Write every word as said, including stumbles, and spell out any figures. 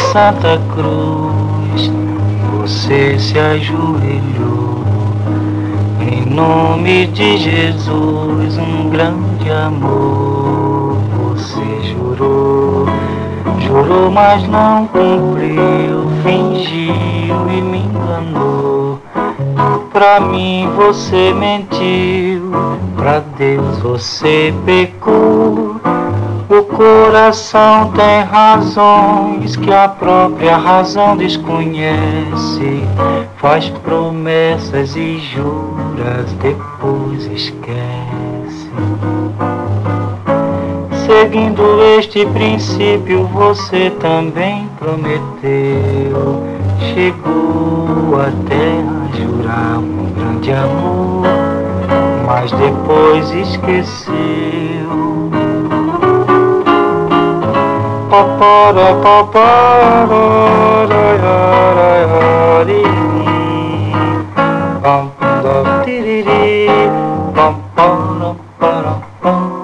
Santa Cruz, você se ajoelhou. Em nome de Jesus, um grande amor. Você jurou, jurou, mas não cumpriu. Fingiu e me enganou. Pra mim você mentiu, pra Deus você pecou. O coração tem razões que a própria razão desconhece. Faz promessas e juras, depois esquece. Seguindo este princípio, você também prometeu. Chegou até a jurar um grande amor, mas depois esqueceu. Papara, papara, pam, pam, tiriri, pam, pam, pam, pam.